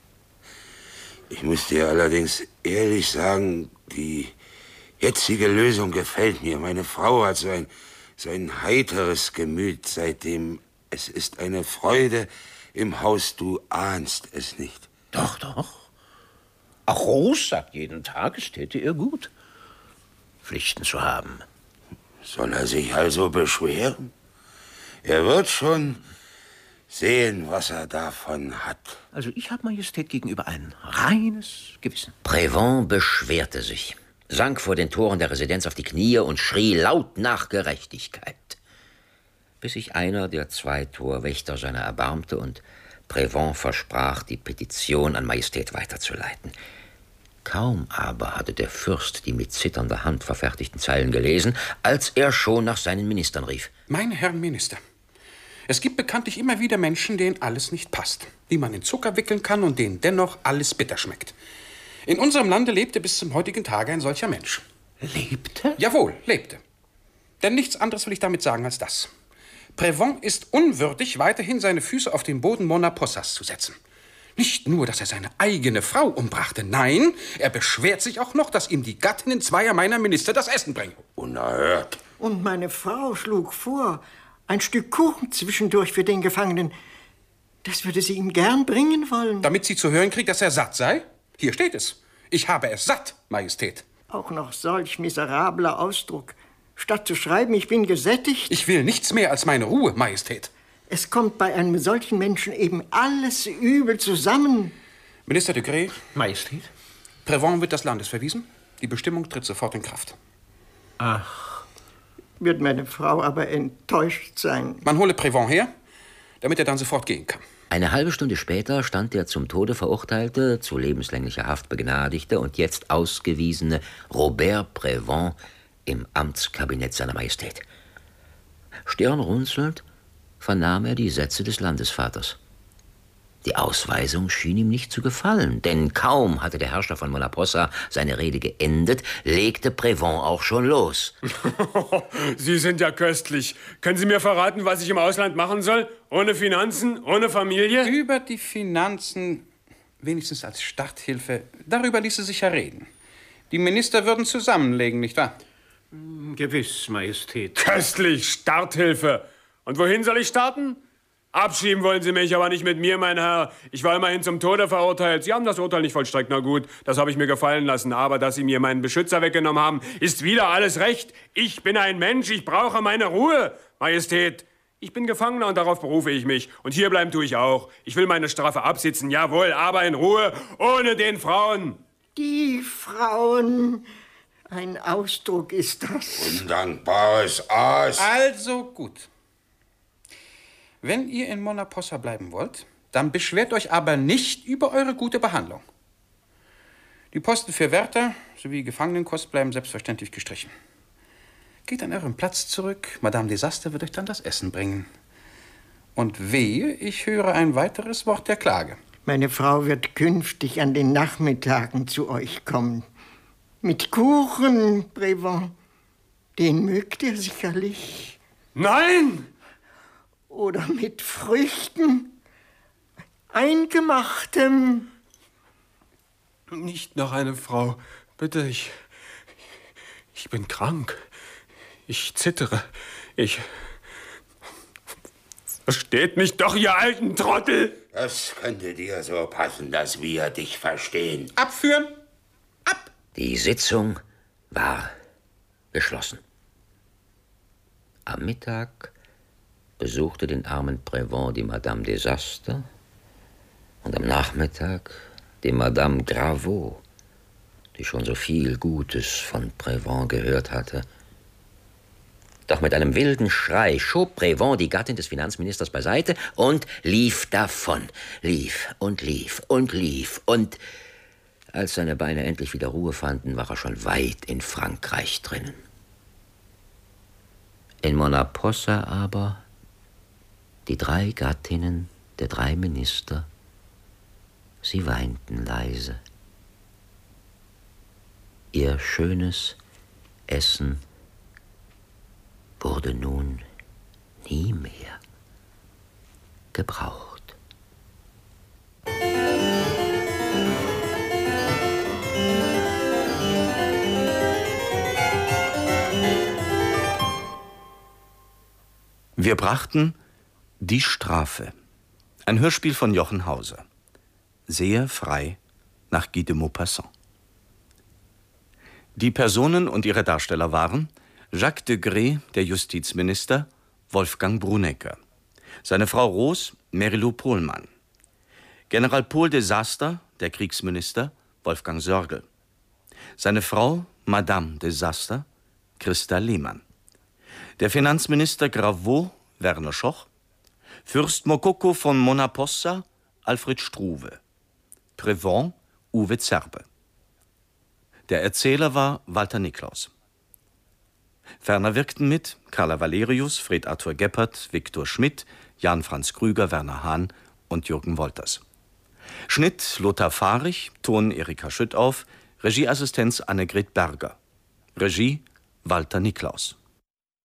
Ich muss dir allerdings ehrlich sagen, die jetzige Lösung gefällt mir. Meine Frau hat so ein, so ein heiteres Gemüt seitdem. Es ist eine Freude im Haus, du ahnst es nicht.
Doch, doch. Auch Rose sagt jeden Tag, es täte ihr gut, Pflichten zu haben.
Soll er sich also beschweren? Er wird schon sehen, was er davon hat.
Also ich habe Majestät gegenüber ein reines Gewissen.
Prévent beschwerte sich, sank vor den Toren der Residenz auf die Knie und schrie laut nach Gerechtigkeit. Bis sich einer der zwei Torwächter seiner erbarmte und Prévent versprach, die Petition an Majestät weiterzuleiten. Kaum aber hatte der Fürst die mit zitternder Hand verfertigten Zeilen gelesen, als er schon nach seinen Ministern rief.
Meine Herren Minister, es gibt bekanntlich immer wieder Menschen, denen alles nicht passt, die man in Zucker wickeln kann und denen dennoch alles bitter schmeckt. In unserem Lande lebte bis zum heutigen Tage ein solcher Mensch.
Lebte?
Jawohl, lebte. Denn nichts anderes will ich damit sagen als das. Prévent ist unwürdig, weiterhin seine Füße auf den Boden Mona Possas zu setzen. Nicht nur, dass er seine eigene Frau umbrachte, nein, er beschwert sich auch noch, dass ihm die Gattinnen zweier meiner Minister das Essen bringen.
Unerhört.
Und meine Frau schlug vor, ein Stück Kuchen zwischendurch für den Gefangenen. Das würde sie ihm gern bringen wollen.
Damit sie zu hören kriegt, dass er satt sei? Hier steht es. Ich habe es satt, Majestät.
Auch noch solch miserabler Ausdruck. Statt zu schreiben, ich bin gesättigt.
Ich will nichts mehr als meine Ruhe, Majestät.
Es kommt bei einem solchen Menschen eben alles übel zusammen.
Minister Degré.
Majestät.
Prévent wird des Landes verwiesen. Die Bestimmung tritt sofort in Kraft.
Ach.
Wird meine Frau aber enttäuscht sein.
Man hole Prévent her, damit er dann sofort gehen kann.
Eine halbe Stunde später stand der zum Tode verurteilte, zu lebenslänglicher Haft begnadigte und jetzt ausgewiesene Robert Prévent im Amtskabinett seiner Majestät. Stirnrunzelnd vernahm er die Sätze des Landesvaters. Die Ausweisung schien ihm nicht zu gefallen, denn kaum hatte der Herrscher von Mona-Possa seine Rede geendet, legte Prévent auch schon los.
Sie sind ja köstlich. Können Sie mir verraten, was ich im Ausland machen soll? Ohne Finanzen, ohne Familie?
Über die Finanzen, wenigstens als Starthilfe, darüber ließe sich ja reden. Die Minister würden zusammenlegen, nicht wahr?
Gewiss, Majestät. Köstlich, Starthilfe. Und wohin soll ich starten? Abschieben wollen Sie mich, aber nicht mit mir, mein Herr. Ich war immerhin zum Tode verurteilt. Sie haben das Urteil nicht vollstreckt, na gut, das habe ich mir gefallen lassen. Aber dass Sie mir meinen Beschützer weggenommen haben, ist wieder alles recht. Ich bin ein Mensch, ich brauche meine Ruhe, Majestät. Ich bin Gefangener und darauf berufe ich mich. Und hier bleiben tue ich auch. Ich will meine Strafe absitzen, jawohl, aber in Ruhe, ohne den Frauen.
Die Frauen, ein Ausdruck ist das.
Undankbares Aas.
Also gut. Wenn ihr in Mona-Possa bleiben wollt, dann beschwert euch aber nicht über eure gute Behandlung. Die Posten für Wärter sowie Gefangenenkost bleiben selbstverständlich gestrichen. Geht an euren Platz zurück, Madame Desaster wird euch dann das Essen bringen. Und wehe, ich höre ein weiteres Wort der Klage.
Meine Frau wird künftig an den Nachmittagen zu euch kommen. Mit Kuchen, Prévent. Den mögt ihr sicherlich.
Nein!
Oder mit Früchten, Eingemachtem.
Nicht noch eine Frau. Bitte, ich... Ich bin krank. Ich zittere. Ich... Versteht mich doch, ihr alten Trottel!
Das könnte dir so passen, dass wir dich verstehen.
Abführen!
Die Sitzung war geschlossen. Am Mittag besuchte den armen Prévent die Madame Desaster und am Nachmittag die Madame Graveau, die schon so viel Gutes von Prévent gehört hatte. Doch mit einem wilden Schrei schob Prévent die Gattin des Finanzministers beiseite und lief davon, lief und lief und lief und als seine Beine endlich wieder Ruhe fanden, war er schon weit in Frankreich drinnen. In Mona-Possa aber die drei Gattinnen der drei Minister, sie weinten leise. Ihr schönes Essen wurde nun nie mehr gebraucht.
Wir brachten Die Strafe, ein Hörspiel von Jochen Hauser. Sehr frei nach Guy de Maupassant. Die Personen und ihre Darsteller waren Jacques de Grey, der Justizminister, Wolfgang Brunegger. Seine Frau Ros, Mary-Lou Pohlmann. General Paul Desaster, der Kriegsminister, Wolfgang Sörgel. Seine Frau, Madame Desaster, Christa Lehmann. Der Finanzminister Graveau, Werner Schoch. Fürst Mokoko von Mona-Possa, Alfred Struve. Prévent, Uwe Zerbe. Der Erzähler war Walter Niklaus. Ferner wirkten mit Carla Valerius, Fred Arthur Geppert, Viktor Schmidt, Jan-Franz Krüger, Werner Hahn und Jürgen Wolters. Schnitt Lothar Fahrich, Ton Erika Schüttauf, Regieassistenz Annegret Berger. Regie Walter Niklaus.